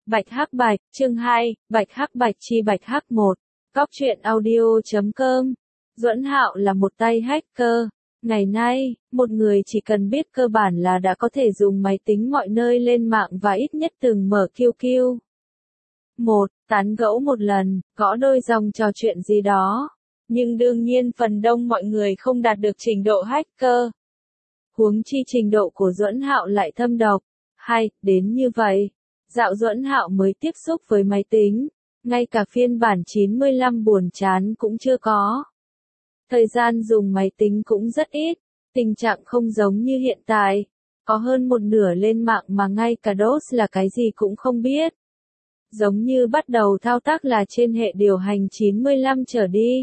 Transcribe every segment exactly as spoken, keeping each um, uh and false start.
Bạch Hắc Bạch, chương hai, Bạch Hắc Bạch chi Bạch Hắc một. Cóc truyện audio chấm com. Duẫn Hạo là một tay hacker. Ngày nay, một người chỉ cần biết cơ bản là đã có thể dùng máy tính mọi nơi lên mạng và ít nhất từng mở Q Q. một. Tán gẫu một lần, gõ đôi dòng trò chuyện gì đó. Nhưng đương nhiên phần đông mọi người không đạt được trình độ hacker. Huống chi trình độ của Duẫn Hạo lại thâm độc. Hay, đến như vậy. Dạo Duẫn Hạo mới tiếp xúc với máy tính, ngay cả phiên bản chín mươi lăm buồn chán cũng chưa có. Thời gian dùng máy tính cũng rất ít, tình trạng không giống như hiện tại, có hơn một nửa lên mạng mà ngay cả đốt là cái gì cũng không biết. Giống như bắt đầu thao tác là trên hệ điều hành chín mươi lăm trở đi.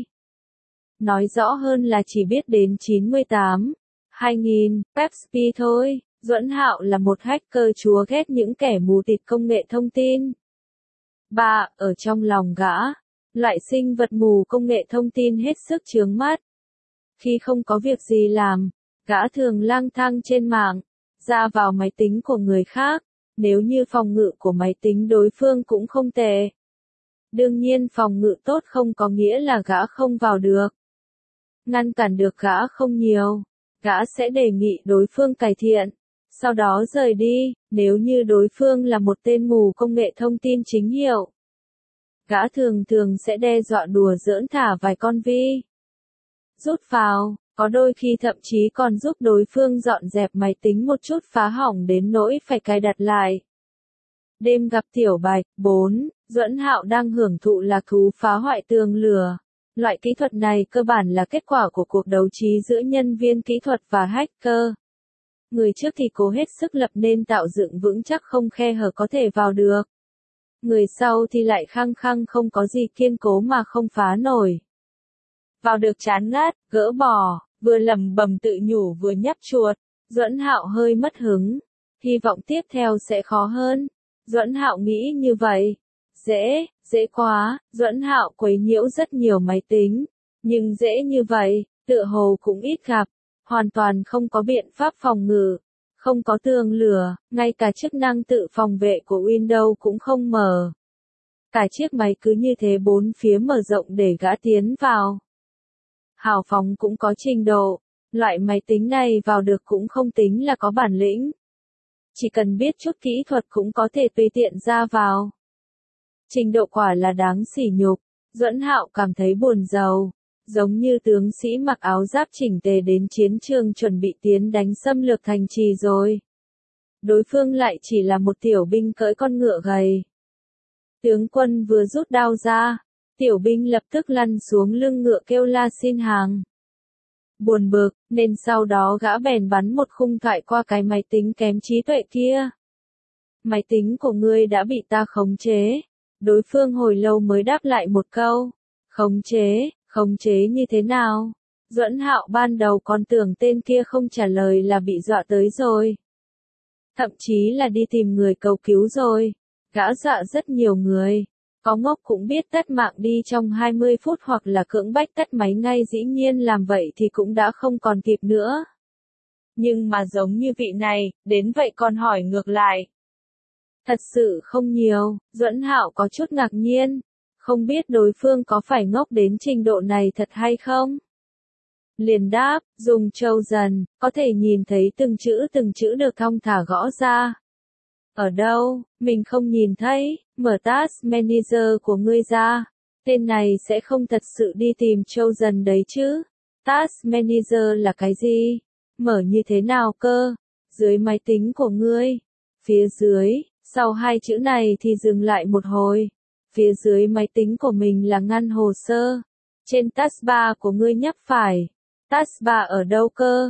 Nói rõ hơn là chỉ biết đến chín mươi tám, hai nghìn, Pepsi thôi. Duẫn Hạo là một hacker chúa ghét những kẻ mù tịt công nghệ thông tin. ba. Ở trong lòng gã, loại sinh vật mù công nghệ thông tin hết sức chướng mắt. Khi không có việc gì làm, gã thường lang thang trên mạng, ra vào máy tính của người khác, nếu như phòng ngự của máy tính đối phương cũng không tệ. Đương nhiên phòng ngự tốt không có nghĩa là gã không vào được. Ngăn cản được gã không nhiều, gã sẽ đề nghị đối phương cải thiện. Sau đó rời đi, nếu như đối phương là một tên mù công nghệ thông tin chính hiệu. Gã thường thường sẽ đe dọa đùa giỡn thả vài con vi. Rút vào, có đôi khi thậm chí còn giúp đối phương dọn dẹp máy tính một chút phá hỏng đến nỗi phải cài đặt lại. Đêm gặp Tiểu Bạch. bốn. Duẫn Hạo đang hưởng thụ lạc thú phá hoại tường lửa. Loại kỹ thuật này cơ bản là kết quả của cuộc đấu trí giữa nhân viên kỹ thuật và hacker. Người trước thì cố hết sức lập nên tạo dựng vững chắc không khe hở có thể vào được. Người sau thì lại khăng khăng không có gì kiên cố mà không phá nổi. Vào được chán ngắt, gỡ bỏ, vừa lẩm bẩm tự nhủ vừa nhấp chuột. Duẫn Hạo hơi mất hứng. Hy vọng tiếp theo sẽ khó hơn. Duẫn Hạo nghĩ như vậy. Dễ, dễ quá. Duẫn Hạo quấy nhiễu rất nhiều máy tính. Nhưng dễ như vậy, tựa hồ cũng ít gặp. Hoàn toàn không có biện pháp phòng ngự, không có tường lửa, ngay cả chức năng tự phòng vệ của Windows cũng không mở. Cả chiếc máy cứ như thế bốn phía mở rộng để gã tiến vào. Hào phóng cũng có trình độ, loại máy tính này vào được cũng không tính là có bản lĩnh. Chỉ cần biết chút kỹ thuật cũng có thể tùy tiện ra vào. Trình độ quả là đáng sỉ nhục, Duẫn Hạo cảm thấy buồn rầu. Giống như tướng sĩ mặc áo giáp chỉnh tề đến chiến trường chuẩn bị tiến đánh xâm lược thành trì rồi. Đối phương lại chỉ là một tiểu binh cưỡi con ngựa gầy. Tướng quân vừa rút đao ra, tiểu binh lập tức lăn xuống lưng ngựa kêu la xin hàng. Buồn bực, nên sau đó gã bèn bắn một khung thoại qua cái máy tính kém trí tuệ kia. Máy tính của ngươi đã bị ta khống chế. Đối phương hồi lâu mới đáp lại một câu. Khống chế? Khống chế như thế nào? Duẫn Hạo ban đầu còn tưởng tên kia không trả lời là bị dọa tới rồi. Thậm chí là đi tìm người cầu cứu rồi. Gã dọa rất nhiều người. Có ngốc cũng biết tắt mạng đi trong hai mươi phút hoặc là cưỡng bách tắt máy ngay, dĩ nhiên làm vậy thì cũng đã không còn kịp nữa. Nhưng mà giống như vị này, đến vậy còn hỏi ngược lại. Thật sự không nhiều, Duẫn Hạo có chút ngạc nhiên. Không biết đối phương có phải ngốc đến trình độ này thật hay không? Liền đáp, dùng trâu dần, có thể nhìn thấy từng chữ từng chữ được thong thả gõ ra. Ở đâu, mình không nhìn thấy, mở Task Manager của ngươi ra. Tên này sẽ không thật sự đi tìm trâu dần đấy chứ. Task Manager là cái gì? Mở như thế nào cơ? Dưới máy tính của ngươi. Phía dưới, sau hai chữ này thì dừng lại một hồi. Phía dưới máy tính của mình là ngăn hồ sơ. Trên taskbar của ngươi nhấp phải. Taskbar ở đâu cơ?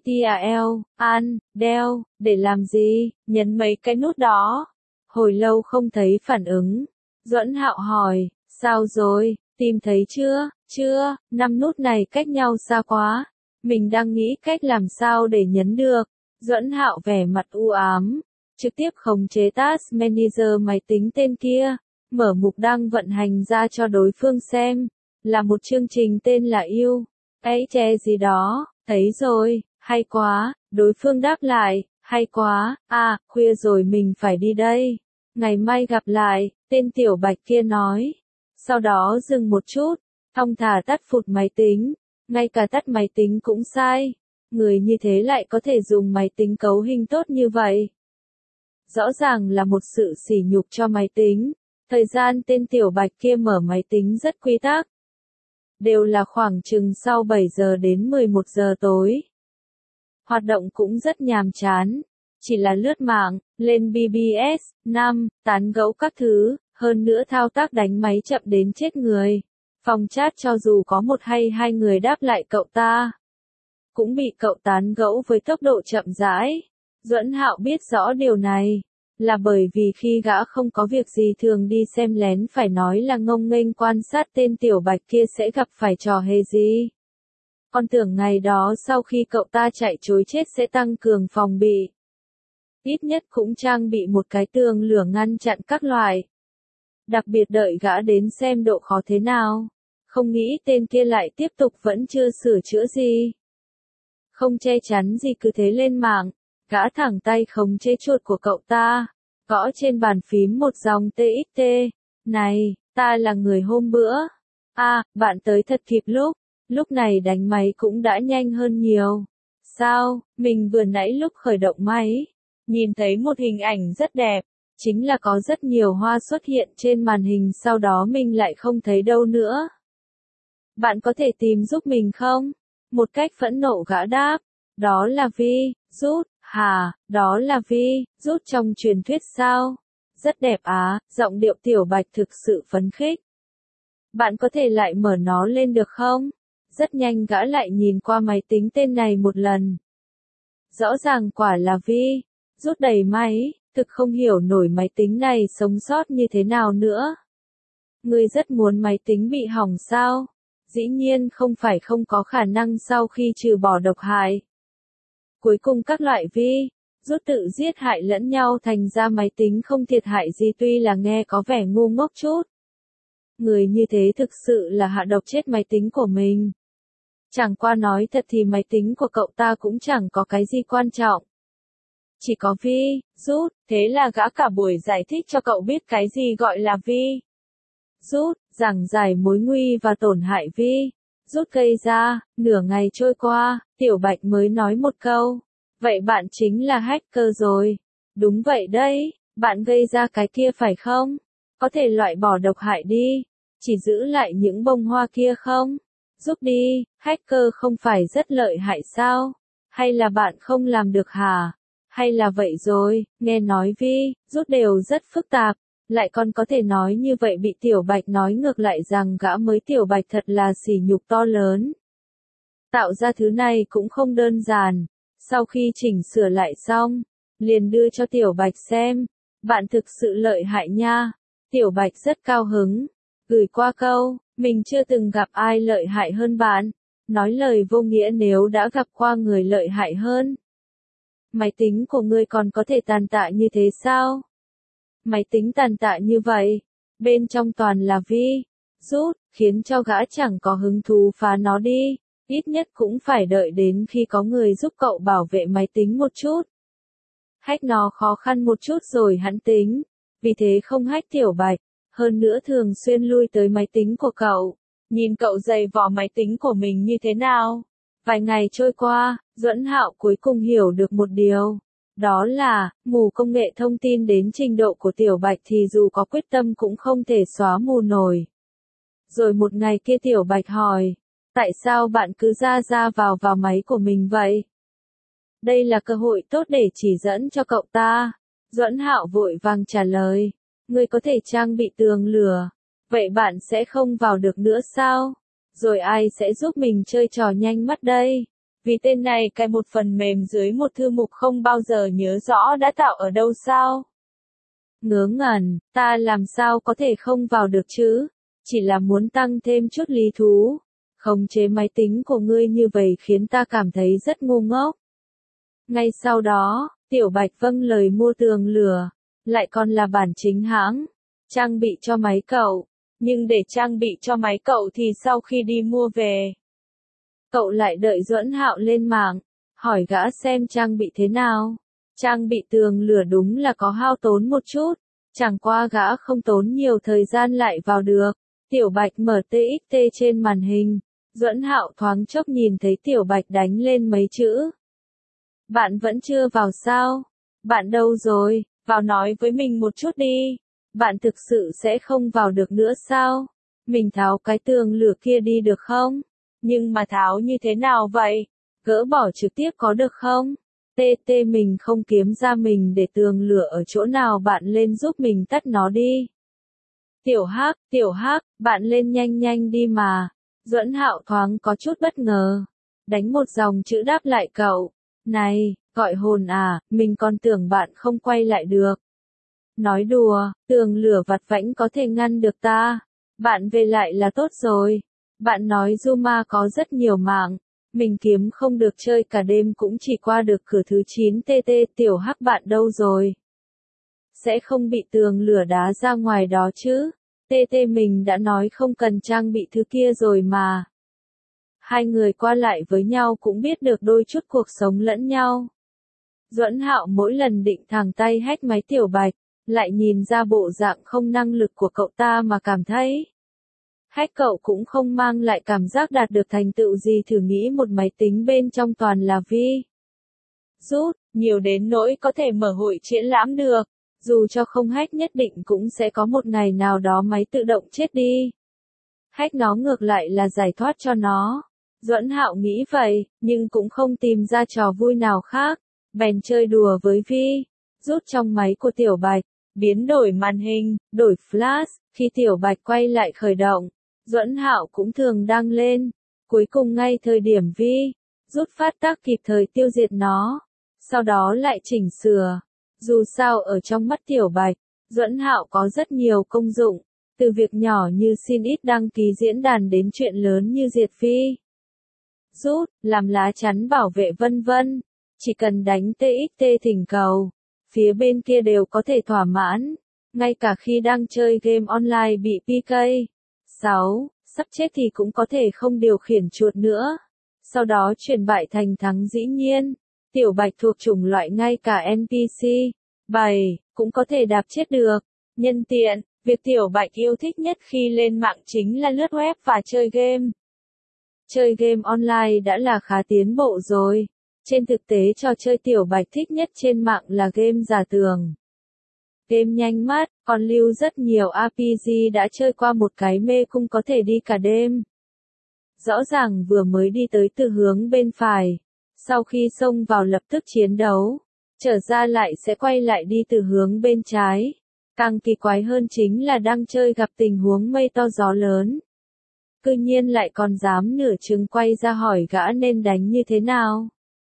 Ctrl, Alt, Del, để làm gì? Nhấn mấy cái nút đó. Hồi lâu không thấy phản ứng. Duẫn Hạo hỏi, sao rồi? Tìm thấy chưa? Chưa, năm nút này cách nhau xa quá. Mình đang nghĩ cách làm sao để nhấn được. Duẫn Hạo vẻ mặt u ám. Trực tiếp khống chế Task Manager máy tính tên kia. Mở mục đang vận hành ra cho đối phương xem, là một chương trình tên là yêu, ấy che gì đó, thấy rồi, hay quá, đối phương đáp lại, hay quá, à, khuya rồi mình phải đi đây, Ngày mai gặp lại, tên tiểu bạch kia nói. Sau đó dừng một chút, thong thả tắt phụt máy tính. Ngay cả tắt máy tính cũng sai. Người như thế lại có thể dùng máy tính cấu hình tốt như vậy. Rõ ràng là một sự sỉ nhục cho máy tính. Thời gian tên tiểu bạch kia mở máy tính rất quy tắc. Đều là khoảng chừng sau bảy giờ đến mười một giờ tối. Hoạt động cũng rất nhàm chán. Chỉ là lướt mạng, lên bê bê ét, năm, tán gẫu các thứ, hơn nữa thao tác đánh máy chậm đến chết người. Phòng chat cho dù có một hay hai người đáp lại cậu ta, cũng bị cậu tán gẫu với tốc độ chậm rãi. Duẫn Hạo biết rõ điều này, là bởi vì khi gã không có việc gì thường đi xem lén phải nói là ngông nghênh quan sát tên tiểu bạch kia sẽ gặp phải trò hề gì. Con tưởng ngày đó sau khi cậu ta chạy trối chết sẽ tăng cường phòng bị. Ít nhất cũng trang bị một cái tường lửa ngăn chặn các loại. Đặc biệt đợi gã đến xem độ khó thế nào. Không nghĩ tên kia lại tiếp tục vẫn chưa sửa chữa gì. Không che chắn gì cứ thế lên mạng. Gã thẳng tay khống chế chuột của cậu ta. Gõ trên bàn phím một dòng tê ích tê. Này, ta là người hôm bữa. À, bạn tới thật kịp lúc. Lúc này đánh máy cũng đã nhanh hơn nhiều. Sao, mình vừa nãy lúc khởi động máy. Nhìn thấy một hình ảnh rất đẹp. Chính là có rất nhiều hoa xuất hiện trên màn hình sau đó mình lại không thấy đâu nữa. Bạn có thể tìm giúp mình không? Một cách phẫn nộ gã đáp. Đó là vi, rút, hà, đó là vi, rút trong truyền thuyết sao? Rất đẹp á, giọng điệu tiểu bạch thực sự phấn khích. Bạn có thể lại mở nó lên được không? Rất nhanh gã lại nhìn qua máy tính tên này một lần. Rõ ràng quả là vi, rút đầy máy, thực không hiểu nổi máy tính này sống sót như thế nào nữa. Ngươi rất muốn máy tính bị hỏng sao? Dĩ nhiên không phải không có khả năng sau khi trừ bỏ độc hại. Cuối cùng các loại vi, rút tự giết hại lẫn nhau thành ra máy tính không thiệt hại gì tuy là nghe có vẻ ngu ngốc chút. Người như thế thực sự là hạ độc chết máy tính của mình. Chẳng qua nói thật thì máy tính của cậu ta cũng chẳng có cái gì quan trọng. Chỉ có vi, rút, thế là gã cả buổi giải thích cho cậu biết cái gì gọi là vi. Rút, giảng giải mối nguy và tổn hại vi. Rút gây ra, nửa ngày trôi qua, tiểu bạch mới nói một câu. Vậy bạn chính là hacker rồi. Đúng vậy đấy, bạn gây ra cái kia phải không? Có thể loại bỏ độc hại đi. Chỉ giữ lại những bông hoa kia không? Giúp đi, hacker không phải rất lợi hại sao? Hay là bạn không làm được hả? Hay là vậy rồi, nghe nói vi, rút đều rất phức tạp. Lại còn có thể nói như vậy bị tiểu bạch nói ngược lại rằng gã mới tiểu bạch thật là sỉ nhục to lớn. Tạo ra thứ này cũng không đơn giản. Sau khi chỉnh sửa lại xong, liền đưa cho tiểu bạch xem. Bạn thực sự lợi hại nha. Tiểu bạch rất cao hứng. Gửi qua câu, mình chưa từng gặp ai lợi hại hơn bạn. Nói lời vô nghĩa nếu đã gặp qua người lợi hại hơn. Máy tính của ngươi còn có thể tàn tạ như thế sao? Máy tính tàn tạ như vậy, bên trong toàn là vi, rút, khiến cho gã chẳng có hứng thú phá nó đi, ít nhất cũng phải đợi đến khi có người giúp cậu bảo vệ máy tính một chút. Hack nó khó khăn một chút rồi hẵng tính, vì thế không hack tiểu bạch, hơn nữa thường xuyên lui tới máy tính của cậu, nhìn cậu giày vò máy tính của mình như thế nào. Vài ngày trôi qua, Duẫn Hạo cuối cùng hiểu được một điều. Đó là, mù công nghệ thông tin đến trình độ của tiểu bạch thì dù có quyết tâm cũng không thể xóa mù nổi. Rồi một ngày kia tiểu bạch hỏi, tại sao bạn cứ ra ra vào vào máy của mình vậy? Đây là cơ hội tốt để chỉ dẫn cho cậu ta. Duẫn Hạo vội vàng trả lời, ngươi có thể trang bị tường lửa, vậy bạn sẽ không vào được nữa sao? Rồi ai sẽ giúp mình chơi trò nhanh mắt đây? Vì tên này cài một phần mềm dưới một thư mục không bao giờ nhớ rõ đã tạo ở đâu sao? Ngớ ngẩn, ta làm sao có thể không vào được chứ? Chỉ là muốn tăng thêm chút lý thú. Khống chế máy tính của ngươi như vậy khiến ta cảm thấy rất ngu ngốc. Ngay sau đó, tiểu bạch vâng lời mua tường lửa, lại còn là bản chính hãng, trang bị cho máy cậu. Nhưng để trang bị cho máy cậu thì sau khi đi mua về, cậu lại đợi Duẫn Hạo lên mạng, hỏi gã xem trang bị thế nào. Trang bị tường lửa đúng là có hao tốn một chút, Chẳng qua gã không tốn nhiều thời gian lại vào được. Tiểu Bạch mở tê ích tê trên màn hình. Duẫn Hạo thoáng chốc nhìn thấy Tiểu Bạch đánh lên mấy chữ. Bạn vẫn chưa vào sao? Bạn đâu rồi? Vào nói với mình một chút đi. Bạn thực sự sẽ không vào được nữa sao? Mình tháo cái tường lửa kia đi được không? Nhưng mà tháo như thế nào vậy? Gỡ bỏ trực tiếp có được không? Tê tê mình không kiếm ra mình để tường lửa ở chỗ nào, bạn lên giúp mình tắt nó đi. Tiểu Hắc, Tiểu Hắc, bạn lên nhanh nhanh đi mà. Duẫn Hạo thoáng có chút bất ngờ. Đánh một dòng chữ đáp lại cậu. Này, gọi hồn à, mình còn tưởng bạn không quay lại được. Nói đùa, tường lửa vặt vãnh có thể ngăn được ta. Bạn về lại là tốt rồi. Bạn nói Zuma có rất nhiều mạng. Mình kiếm không được chơi cả đêm cũng chỉ qua được cửa thứ chín. tê tê Tiểu Hắc bạn đâu rồi? Sẽ không bị tường lửa đá ra ngoài đó chứ? tê tê mình đã nói không cần trang bị thứ kia rồi mà. Hai người qua lại với nhau cũng biết được đôi chút cuộc sống lẫn nhau. Duẫn Hạo mỗi lần định thẳng tay hack máy Tiểu Bạch, lại nhìn ra bộ dạng không năng lực của cậu ta mà cảm thấy. Hack cậu cũng không mang lại cảm giác đạt được thành tựu gì, thử nghĩ một máy tính bên trong toàn là vi. Rút, nhiều đến nỗi có thể mở hội triển lãm được. Dù cho không hack nhất định cũng sẽ có một ngày nào đó máy tự động chết đi. Hack nó ngược lại là giải thoát cho nó. Duẫn Hạo nghĩ vậy, nhưng cũng không tìm ra trò vui nào khác. Bèn chơi đùa với vi. Rút trong máy của Tiểu Bạch, biến đổi màn hình, đổi flash. Khi Tiểu Bạch quay lại khởi động, Duẫn Hạo cũng thường đăng lên. Cuối cùng ngay thời điểm vi rút phát tác kịp thời tiêu diệt nó. Sau đó lại chỉnh sửa. Dù sao ở trong mắt Tiểu Bạch, Duẫn Hạo có rất nhiều công dụng. Từ việc nhỏ như xin ít đăng ký diễn đàn đến chuyện lớn như diệt phi, rút, làm lá chắn bảo vệ vân vân. Chỉ cần đánh tê ích tê thỉnh cầu, phía bên kia đều có thể thỏa mãn. Ngay cả khi đang chơi game online bị pê ca. sáu. Sắp chết thì cũng có thể không điều khiển chuột nữa. Sau đó chuyển bại thành thắng dĩ nhiên. Tiểu Bạch thuộc chủng loại ngay cả en pê xê. bảy. Cũng có thể đạp chết được. Nhân tiện, việc Tiểu Bạch yêu thích nhất khi lên mạng chính là lướt web và chơi game. Chơi game online đã là khá tiến bộ rồi. Trên thực tế trò chơi Tiểu Bạch thích nhất trên mạng là game giả tường. Game nhanh mắt, còn lưu rất nhiều rờ pê giê đã chơi qua một cái mê cung có thể đi cả đêm. Rõ ràng vừa mới đi tới từ hướng bên phải. Sau khi xông vào lập tức chiến đấu. Trở ra lại sẽ quay lại đi từ hướng bên trái. Càng kỳ quái hơn chính là đang chơi gặp tình huống mây to gió lớn. Cư nhiên lại còn dám nửa chừng quay ra hỏi gã nên đánh như thế nào.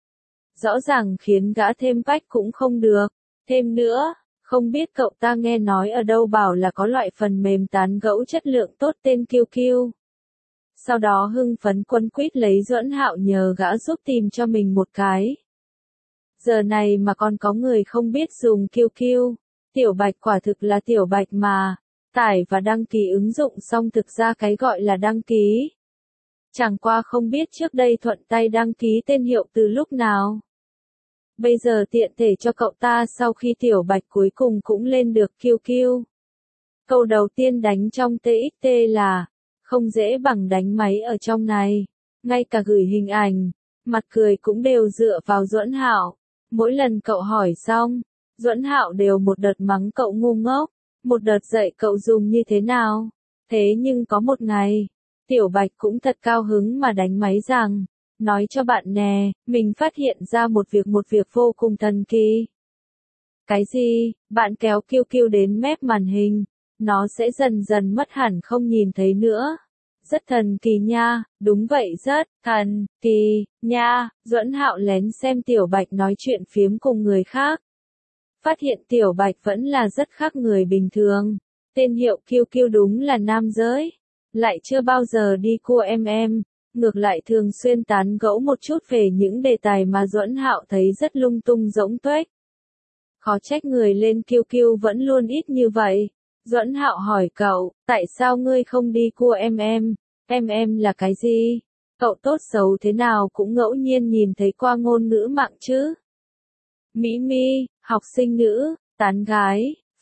Rõ ràng khiến gã thêm bách cũng không được. Thêm nữa, không biết cậu ta nghe nói ở đâu bảo là có loại phần mềm tán gẫu chất lượng tốt tên Q Q. Sau đó hưng phấn quấn quýt lấy Duẫn Hạo nhờ gã giúp tìm cho mình một cái. Giờ này mà còn có người không biết dùng Q Q. Tiểu Bạch quả thực là Tiểu Bạch mà. Tải và đăng ký ứng dụng xong thực ra cái gọi là đăng ký. Chẳng qua không biết trước đây thuận tay đăng ký tên hiệu từ lúc nào. Bây giờ tiện thể cho cậu ta sau khi Tiểu Bạch cuối cùng cũng lên được Q Q. Câu đầu tiên đánh trong tê ích tê là, không dễ bằng đánh máy ở trong này. Ngay cả gửi hình ảnh, mặt cười cũng đều dựa vào Duẫn Hạo. Mỗi lần cậu hỏi xong, Duẫn Hạo đều một đợt mắng cậu ngu ngốc, một đợt dạy cậu dùng như thế nào. Thế nhưng có một ngày, Tiểu Bạch cũng thật cao hứng mà đánh máy rằng, nói cho bạn nè, mình phát hiện ra một việc một việc vô cùng thần kỳ. Cái gì? Bạn kéo Q Q đến mép màn hình, nó sẽ dần dần mất hẳn không nhìn thấy nữa. Rất thần kỳ nha, đúng vậy rất thần kỳ nha. Duẫn Hạo lén xem Tiểu Bạch nói chuyện phiếm cùng người khác. Phát hiện Tiểu Bạch vẫn là rất khác người bình thường. Tên hiệu Q Q đúng là nam giới. Lại chưa bao giờ đi cua em em. Ngược lại thường xuyên tán gẫu một chút về những đề tài mà Duẫn Hạo thấy rất lung tung rỗng tuếch. Khó trách người lên Q Q vẫn luôn ít như vậy. Duẫn Hạo hỏi cậu, tại sao ngươi không đi cua em em? Em em là cái gì? Cậu tốt xấu thế nào cũng ngẫu nhiên nhìn thấy qua ngôn ngữ mạng chứ? Mỹ mi, học sinh nữ, tán gái,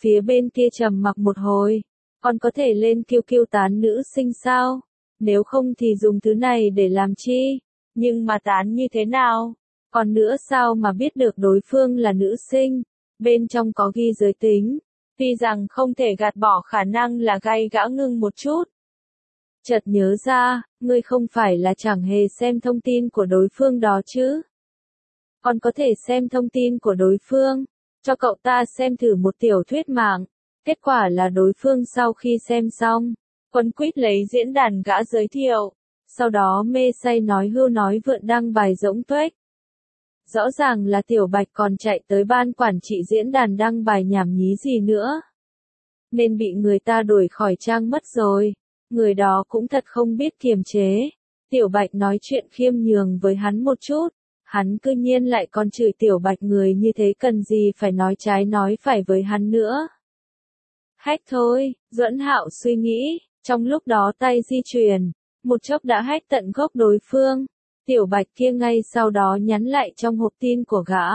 Phía bên kia trầm mặc một hồi. Còn có thể lên kiu kiu tán nữ sinh sao? Nếu không thì dùng thứ này để làm chi? Nhưng mà tán như thế nào? Còn nữa sao mà biết được đối phương là nữ sinh? Bên trong có ghi giới tính. Tuy rằng không thể gạt bỏ khả năng là gay gã ngưng một chút. Chợt nhớ ra, ngươi không phải là chẳng hề xem thông tin của đối phương đó chứ? Còn có thể xem thông tin của đối phương. Cho cậu ta xem thử một tiểu thuyết mạng. Kết quả là đối phương sau khi xem xong, quấn quýt lấy diễn đàn gã giới thiệu. Sau đó mê say nói hưu nói vượn đăng bài rỗng tuếch. Rõ ràng là Tiểu Bạch còn chạy tới ban quản trị diễn đàn đăng bài nhảm nhí gì nữa. Nên bị người ta đuổi khỏi trang mất rồi. Người đó cũng thật không biết kiềm chế. Tiểu Bạch nói chuyện khiêm nhường với hắn một chút. Hắn cư nhiên lại còn chửi Tiểu Bạch người như thế cần gì phải nói trái nói phải với hắn nữa. Hack thôi, Duẫn Hạo suy nghĩ, trong lúc đó tay di chuyển, một chốc đã hack tận gốc đối phương. Tiểu Bạch kia ngay sau đó nhắn lại trong hộp tin của gã.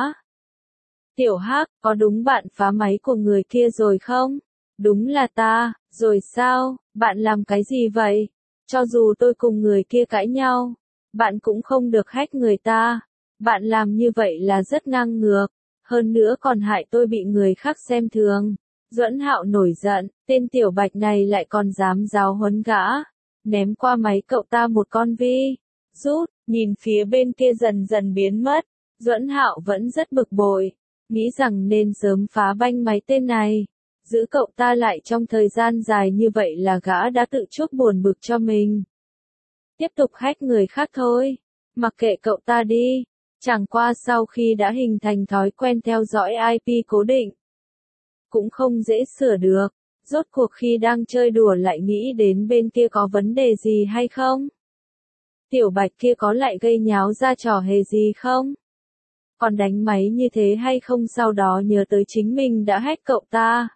Tiểu Hắc, có đúng bạn phá máy của người kia rồi không? Đúng là ta, rồi sao, bạn làm cái gì vậy? Cho dù tôi cùng người kia cãi nhau, bạn cũng không được hack người ta. Bạn làm như vậy là rất ngang ngược, hơn nữa còn hại tôi bị người khác xem thường. Duẫn Hạo nổi giận, tên Tiểu Bạch này lại còn dám giáo huấn gã, ném qua máy cậu ta một con vi. Rút, nhìn phía bên kia dần dần biến mất, Duẫn Hạo vẫn rất bực bội, nghĩ rằng nên sớm phá banh máy tên này. Giữ cậu ta lại trong thời gian dài như vậy là gã đã tự chuốc buồn bực cho mình. Tiếp tục hack người khác thôi, mặc kệ cậu ta đi. Chẳng qua sau khi đã hình thành thói quen theo dõi i pê cố định, cũng không dễ sửa được. Rốt cuộc khi đang chơi đùa lại nghĩ đến bên kia có vấn đề gì hay không? Tiểu Bạch kia có lại gây nháo ra trò hề gì không? Còn đánh máy như thế hay không, sau đó nhớ tới chính mình đã hack cậu ta.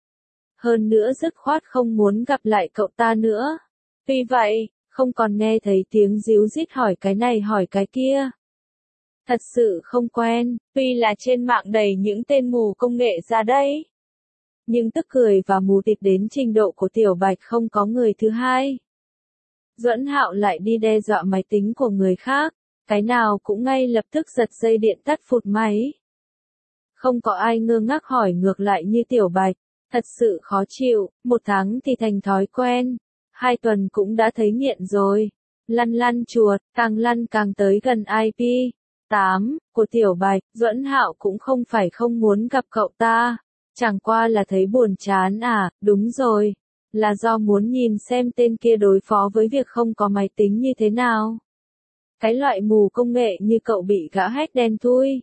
Hơn nữa dứt khoát không muốn gặp lại cậu ta nữa. Tuy vậy, không còn nghe thấy tiếng díu dít hỏi cái này hỏi cái kia. Thật sự không quen, tuy là trên mạng đầy những tên mù công nghệ ra đây. Nhưng tức cười và mù tịt đến trình độ của Tiểu Bạch không có người thứ hai. Duẫn Hạo lại đi đe dọa máy tính của người khác, cái nào cũng ngay lập tức giật dây điện tắt phụt máy. Không có ai ngơ ngác hỏi ngược lại như Tiểu Bạch, thật sự khó chịu, một tháng thì thành thói quen, hai tuần cũng đã thấy nghiện rồi. Lăn lăn chuột, càng lăn càng tới gần i pê tám của Tiểu Bạch. Duẫn Hạo cũng không phải không muốn gặp cậu ta, chẳng qua là thấy buồn chán à, đúng rồi, là do muốn nhìn xem tên kia đối phó với việc không có máy tính như thế nào. Cái loại mù công nghệ như cậu bị gã hack đen thui.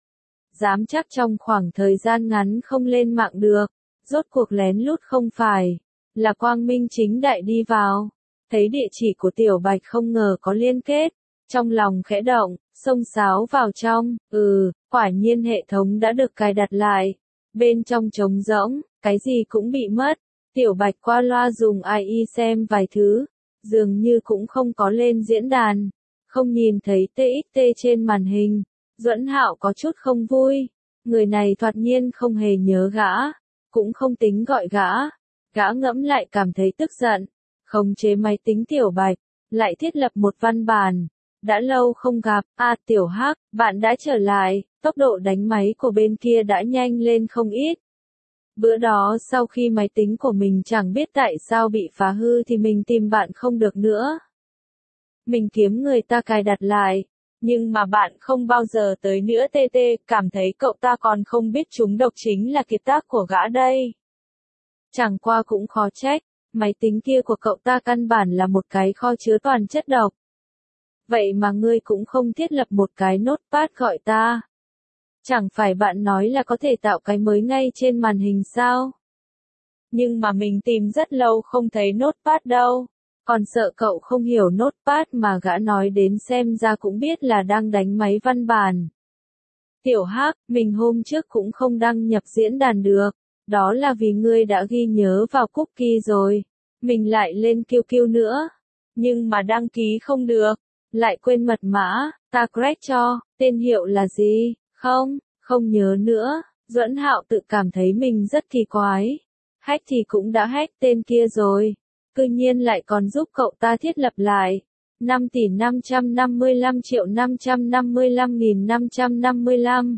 Dám chắc trong khoảng thời gian ngắn không lên mạng được, rốt cuộc lén lút không phải, là quang minh chính đại đi vào. Thấy địa chỉ của Tiểu Bạch không ngờ có liên kết, trong lòng khẽ động, xông xáo vào trong, ừ, quả nhiên hệ thống đã được cài đặt lại. Bên trong trống rỗng, cái gì cũng bị mất. Tiểu Bạch qua loa dùng i e xem vài thứ, dường như cũng không có lên diễn đàn, không nhìn thấy tê ích tê trên màn hình. Duẫn Hạo có chút không vui, người này thoạt nhiên không hề nhớ gã, cũng không tính gọi gã. Gã ngẫm lại cảm thấy tức giận, khống chế máy tính Tiểu Bạch, lại thiết lập một văn bản. Đã lâu không gặp, à Tiểu Hắc, bạn đã trở lại, tốc độ đánh máy của bên kia đã nhanh lên không ít. Bữa đó sau khi máy tính của mình chẳng biết tại sao bị phá hư thì mình tìm bạn không được nữa. Mình kiếm người ta cài đặt lại, nhưng mà bạn không bao giờ tới nữa tê tê, cảm thấy cậu ta còn không biết chúng độc chính là kiệt tác của gã đây. Chẳng qua cũng khó trách, máy tính kia của cậu ta căn bản là một cái kho chứa toàn chất độc. Vậy mà ngươi cũng không thiết lập một cái notepad gọi ta. Chẳng phải bạn nói là có thể tạo cái mới ngay trên màn hình sao? Nhưng mà mình tìm rất lâu không thấy notepad đâu. Còn sợ cậu không hiểu notepad mà gã nói đến xem ra cũng biết là đang đánh máy văn bản. Tiểu Hắc, mình hôm trước cũng không đăng nhập diễn đàn được. Đó là vì ngươi đã ghi nhớ vào cookie rồi. Mình lại lên kiu kiu nữa. Nhưng mà đăng ký không được. Lại quên mật mã, ta crack cho, tên hiệu là gì? Không, không nhớ nữa. Duẫn Hạo tự cảm thấy mình rất kỳ quái. Hack thì cũng đã hack tên kia rồi. Cư nhiên lại còn giúp cậu ta thiết lập lại. năm tỷ năm trăm năm mươi lăm triệu năm trăm năm mươi lăm nghìn năm trăm năm mươi lăm.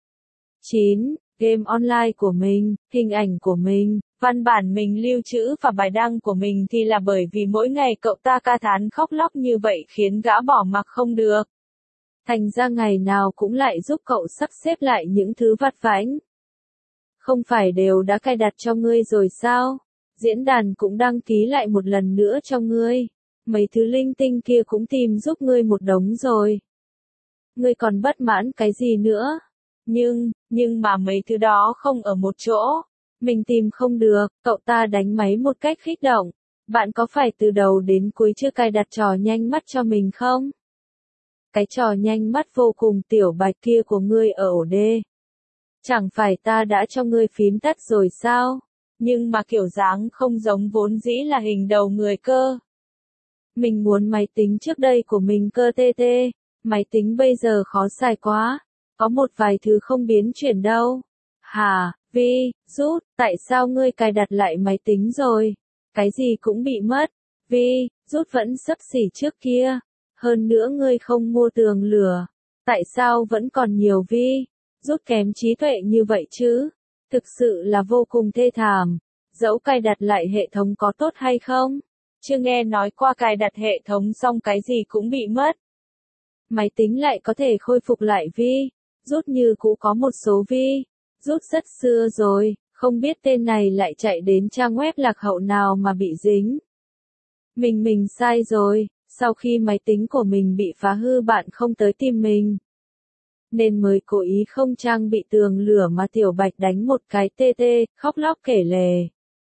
chín. Game online của mình, hình ảnh của mình, văn bản mình lưu trữ và bài đăng của mình thì là bởi vì mỗi ngày cậu ta ca thán khóc lóc như vậy khiến gã bỏ mặc không được. Thành ra ngày nào cũng lại giúp cậu sắp xếp lại những thứ vặt vãnh. Không phải đều đã cài đặt cho ngươi rồi sao? Diễn đàn cũng đăng ký lại một lần nữa cho ngươi. Mấy thứ linh tinh kia cũng tìm giúp ngươi một đống rồi. Ngươi còn bất mãn cái gì nữa? Nhưng, nhưng mà mấy thứ đó không ở một chỗ. Mình tìm không được, cậu ta đánh máy một cách kích động. Bạn có phải từ đầu đến cuối chưa cài đặt trò nhanh mắt cho mình không? Cái trò nhanh mắt vô cùng tiểu bạch kia của ngươi ở ổ đê. Chẳng phải ta đã cho ngươi phím tắt rồi sao? Nhưng mà kiểu dáng không giống vốn dĩ là hình đầu người cơ. Mình muốn máy tính trước đây của mình cơ tê tê. Máy tính bây giờ khó xài quá. Có một vài thứ không biến chuyển đâu. Hà, Vi, rút, tại sao ngươi cài đặt lại máy tính rồi? Cái gì cũng bị mất. Vi, rút vẫn xấp xỉ trước kia. Hơn nữa ngươi không mua tường lửa. Tại sao vẫn còn nhiều Vi? Rút kém trí tuệ như vậy chứ? Thực sự là vô cùng thê thảm. Dẫu cài đặt lại hệ thống có tốt hay không? Chưa nghe nói qua cài đặt hệ thống xong cái gì cũng bị mất. Máy tính lại có thể khôi phục lại Vi. Rút như cũ có một số Vi. Rút rất xưa rồi, không biết tên này lại chạy đến trang web lạc hậu nào mà bị dính. Mình mình sai rồi, sau khi máy tính của mình bị phá hư bạn không tới tìm mình. Nên mới cố ý không trang bị tường lửa mà Tiểu Bạch đánh một cái tê tê, khóc lóc kể lể.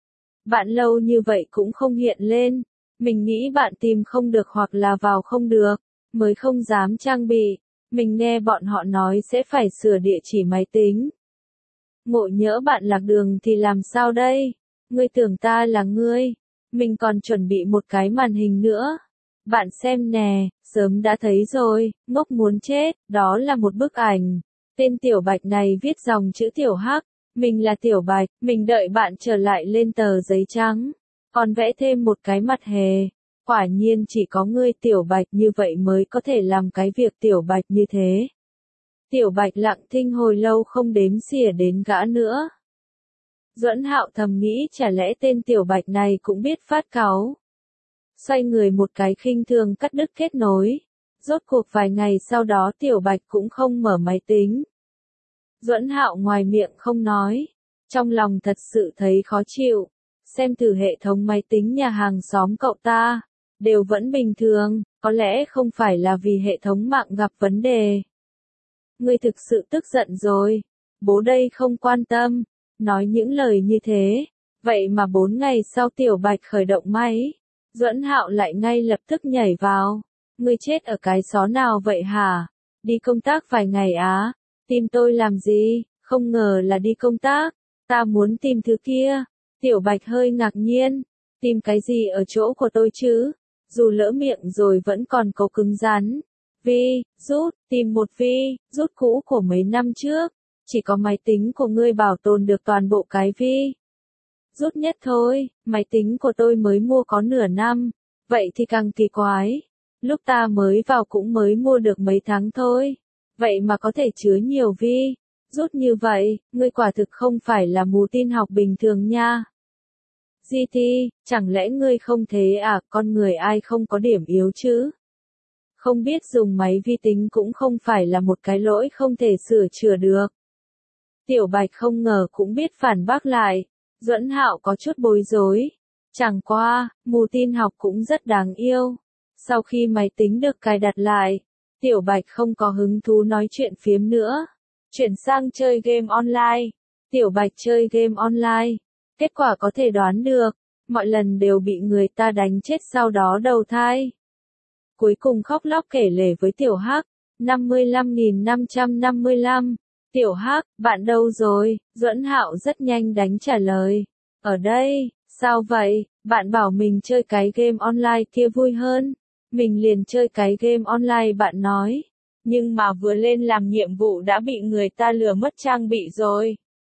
Bạn lâu như vậy cũng không hiện lên. Mình nghĩ bạn tìm không được hoặc là vào không được, mới không dám trang bị. Mình nghe bọn họ nói sẽ phải sửa địa chỉ máy tính. Ngộ nhỡ bạn lạc đường thì làm sao đây? Ngươi tưởng ta là ngươi. Mình còn chuẩn bị một cái màn hình nữa. Bạn xem nè, sớm đã thấy rồi, ngốc muốn chết, đó là một bức ảnh. Tên Tiểu Bạch này viết dòng chữ Tiểu Hắc. Mình là Tiểu Bạch, mình đợi bạn trở lại lên tờ giấy trắng. Còn vẽ thêm một cái mặt hề. Quả nhiên chỉ có ngươi Tiểu Bạch như vậy mới có thể làm cái việc Tiểu Bạch như thế. Tiểu Bạch lặng thinh hồi lâu không đếm xỉa đến gã nữa. Duẫn Hạo thầm nghĩ chả lẽ tên Tiểu Bạch này cũng biết phát cáu. Xoay người một cái khinh thường cắt đứt kết nối. Rốt cuộc vài ngày sau đó Tiểu Bạch cũng không mở máy tính. Duẫn Hạo ngoài miệng không nói. Trong lòng thật sự thấy khó chịu. Xem thử hệ thống máy tính nhà hàng xóm cậu ta. Đều vẫn bình thường, có lẽ không phải là vì hệ thống mạng gặp vấn đề. Ngươi thực sự tức giận rồi. Bố đây không quan tâm. Nói những lời như thế. Vậy mà bốn ngày sau Tiểu Bạch khởi động máy. Duẫn Hạo lại ngay lập tức nhảy vào. Ngươi chết ở cái xó nào vậy hả? Đi công tác vài ngày á? Tìm tôi làm gì? Không ngờ là đi công tác. Ta muốn tìm thứ kia. Tiểu Bạch hơi ngạc nhiên. Tìm cái gì ở chỗ của tôi chứ? Dù lỡ miệng rồi vẫn còn cố cứng rắn. Vi, rút, tìm một vi, rút cũ của mấy năm trước. Chỉ có máy tính của ngươi bảo tồn được toàn bộ cái vi. Rút nhất thôi, máy tính của tôi mới mua có nửa năm. Vậy thì càng kỳ quái. Lúc ta mới vào cũng mới mua được mấy tháng thôi. Vậy mà có thể chứa nhiều vi. Rút như vậy, ngươi quả thực không phải là mù tin học bình thường nha. giê tê, chẳng lẽ ngươi không thế à, con người ai không có điểm yếu chứ? Không biết dùng máy vi tính cũng không phải là một cái lỗi không thể sửa chữa được. Tiểu Bạch không ngờ cũng biết phản bác lại. Duẫn Hạo có chút bối rối. Chẳng qua, mù tin học cũng rất đáng yêu. Sau khi máy tính được cài đặt lại, Tiểu Bạch không có hứng thú nói chuyện phiếm nữa. Chuyển sang chơi game online. Tiểu Bạch chơi game online. Kết quả có thể đoán được. Mọi lần đều bị người ta đánh chết sau đó đầu thai. Cuối cùng khóc lóc kể lể với Tiểu Hắc. năm mươi lăm nghìn năm trăm năm mươi lăm. Tiểu Hắc, bạn đâu rồi? Duẫn Hạo rất nhanh đánh trả lời. Ở đây, sao vậy? Bạn bảo mình chơi cái game online kia vui hơn. Mình liền chơi cái game online bạn nói. Nhưng mà vừa lên làm nhiệm vụ đã bị người ta lừa mất trang bị rồi.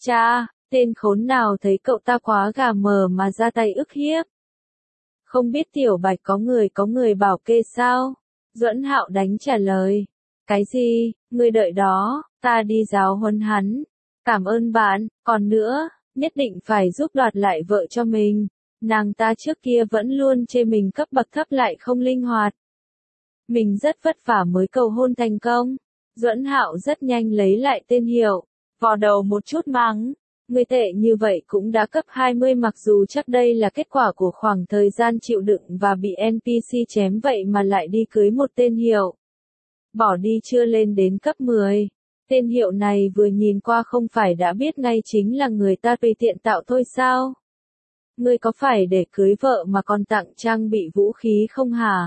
Cha, tên khốn nào thấy cậu ta quá gà mờ mà ra tay ức hiếp. Không biết Tiểu Bạch có người có người bảo kê sao? Duẫn Hạo đánh trả lời. Cái gì, ngươi đợi đó, ta đi giáo huấn hắn. Cảm ơn bạn, còn nữa, nhất định phải giúp đoạt lại vợ cho mình. Nàng ta trước kia vẫn luôn chê mình cấp bậc thấp lại không linh hoạt. Mình rất vất vả mới cầu hôn thành công. Duẫn Hạo rất nhanh lấy lại tên hiệu, vò đầu một chút mắng. Người tệ như vậy cũng đã cấp hai mươi, mặc dù chắc đây là kết quả của khoảng thời gian chịu đựng và bị en pê xê chém, vậy mà lại đi cưới một tên hiệu. Bỏ đi chưa lên đến cấp mười. Tên hiệu này vừa nhìn qua không phải đã biết ngay chính là người ta tùy tiện tạo thôi sao? Ngươi có phải để cưới vợ mà còn tặng trang bị vũ khí không hả?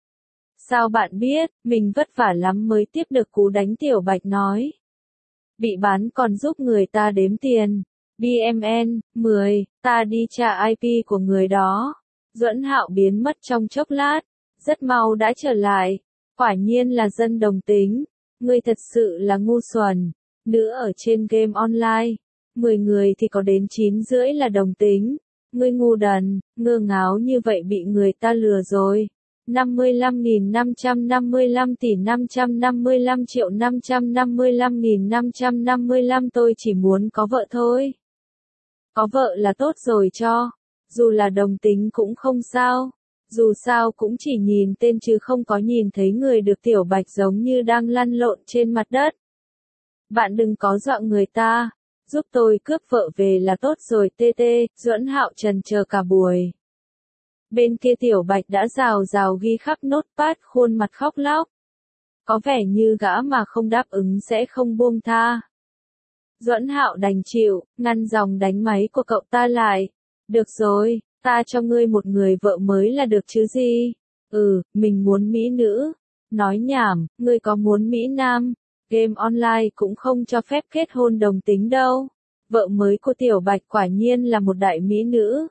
Sao bạn biết, mình vất vả lắm mới tiếp được cú đánh. Tiểu Bạch nói. Bị bán còn giúp người ta đếm tiền. bê em en, mười, ta đi tra i pê của người đó. Duẫn Hạo biến mất trong chốc lát, rất mau đã trở lại. Quả nhiên là dân đồng tính. Ngươi thật sự là ngu xuẩn. Nữ ở trên game online, mười người thì có đến chín rưỡi là đồng tính. Ngươi ngu đần, ngơ ngáo như vậy bị người ta lừa rồi. năm mươi lăm nghìn năm trăm năm mươi lăm tỷ năm trăm năm mươi lăm triệu năm trăm năm mươi lăm nghìn năm trăm năm mươi lăm. Tôi chỉ muốn có vợ thôi. Có vợ là tốt rồi cho. Dù là đồng tính cũng không sao. Dù sao cũng chỉ nhìn tên chứ không có nhìn thấy người được. Tiểu Bạch giống như đang lăn lộn trên mặt đất. Bạn đừng có dọa người ta. Giúp tôi cướp vợ về là tốt rồi. tê tê, Duẫn Hạo trần chờ cả buổi. Bên kia Tiểu Bạch đã rào rào ghi khắp notepad, khuôn mặt khóc lóc. Có vẻ như gã mà không đáp ứng sẽ không buông tha. Duẫn Hạo đành chịu, ngăn dòng đánh máy của cậu ta lại. Được rồi, ta cho ngươi một người vợ mới là được chứ gì? Ừ, mình muốn mỹ nữ. Nói nhảm, ngươi có muốn mỹ nam? Game online cũng không cho phép kết hôn đồng tính đâu. Vợ mới của Tiểu Bạch quả nhiên là một đại mỹ nữ.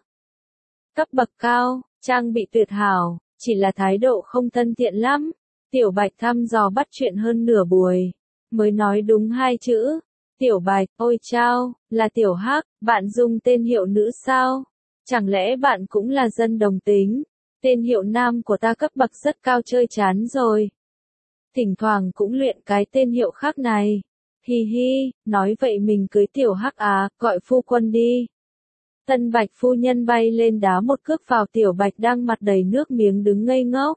Cấp bậc cao, trang bị tuyệt hảo, chỉ là thái độ không thân thiện lắm. Tiểu Bạch thăm dò bắt chuyện hơn nửa buổi, mới nói đúng hai chữ. Tiểu Bạch, ôi chao, là Tiểu Hắc, bạn dùng tên hiệu nữ sao? Chẳng lẽ bạn cũng là dân đồng tính? Tên hiệu nam của ta cấp bậc rất cao, chơi chán rồi. Thỉnh thoảng cũng luyện cái tên hiệu khác này. Hi hi, nói vậy mình cưới Tiểu Hắc à, gọi phu quân đi. Tân Bạch phu nhân bay lên đá một cước vào Tiểu Bạch đang mặt đầy nước miếng đứng ngây ngốc.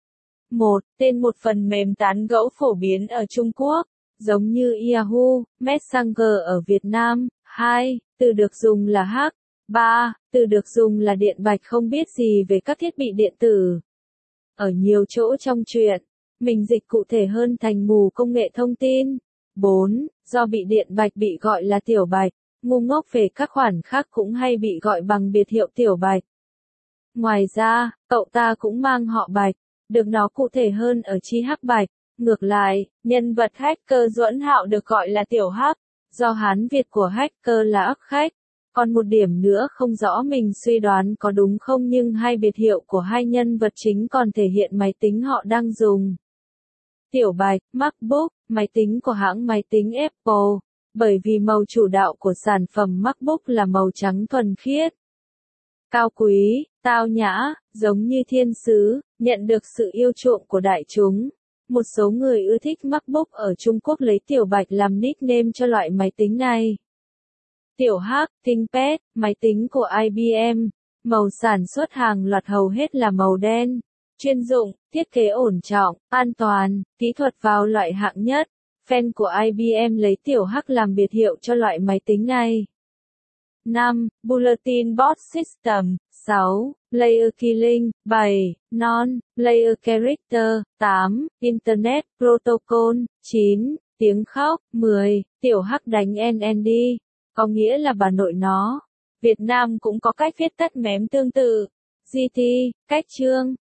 Một, tên một phần mềm tán gẫu phổ biến ở Trung Quốc, giống như Yahoo, Messenger ở Việt Nam. Hai, từ được dùng là hack. Ba, từ được dùng là Điện Bạch không biết gì về các thiết bị điện tử. Ở nhiều chỗ trong truyện, mình dịch cụ thể hơn thành mù công nghệ thông tin. Bốn, do bị Điện Bạch bị gọi là Tiểu Bạch, ngu ngốc về các khoản khác cũng hay bị gọi bằng biệt hiệu Tiểu Bạch. Ngoài ra, cậu ta cũng mang họ Bạch, được nó cụ thể hơn ở chi Hắc Bạch. Ngược lại, nhân vật hacker Duẫn Hạo được gọi là Tiểu Hắc, do Hán Việt của hacker là ức khách. Còn một điểm nữa không rõ mình suy đoán có đúng không, nhưng hai biệt hiệu của hai nhân vật chính còn thể hiện máy tính họ đang dùng. Tiểu Bạch, MacBook, máy tính của hãng máy tính Apple, bởi vì màu chủ đạo của sản phẩm MacBook là màu trắng thuần khiết. Cao quý, tao nhã, giống như thiên sứ, nhận được sự yêu chuộng của đại chúng. Một số người ưa thích MacBook ở Trung Quốc lấy Tiểu Bạch làm nickname cho loại máy tính này. Tiểu Hắc, ThinkPad, máy tính của i bê em, màu sản xuất hàng loạt hầu hết là màu đen. Chuyên dụng, thiết kế ổn trọng, an toàn, kỹ thuật vào loại hạng nhất. Fan của i bê em lấy Tiểu Hắc làm biệt hiệu cho loại máy tính này. năm. Bulletin Board System. sáu. Layer Killing. bảy. Non-Layer Character. tám. Internet Protocol. chín. Tiếng khóc. mười. Tiểu Hắc đánh en en đê. Có nghĩa là bà nội nó. Việt Nam cũng có cách viết tắt mém tương tự. giê tê, cách chương.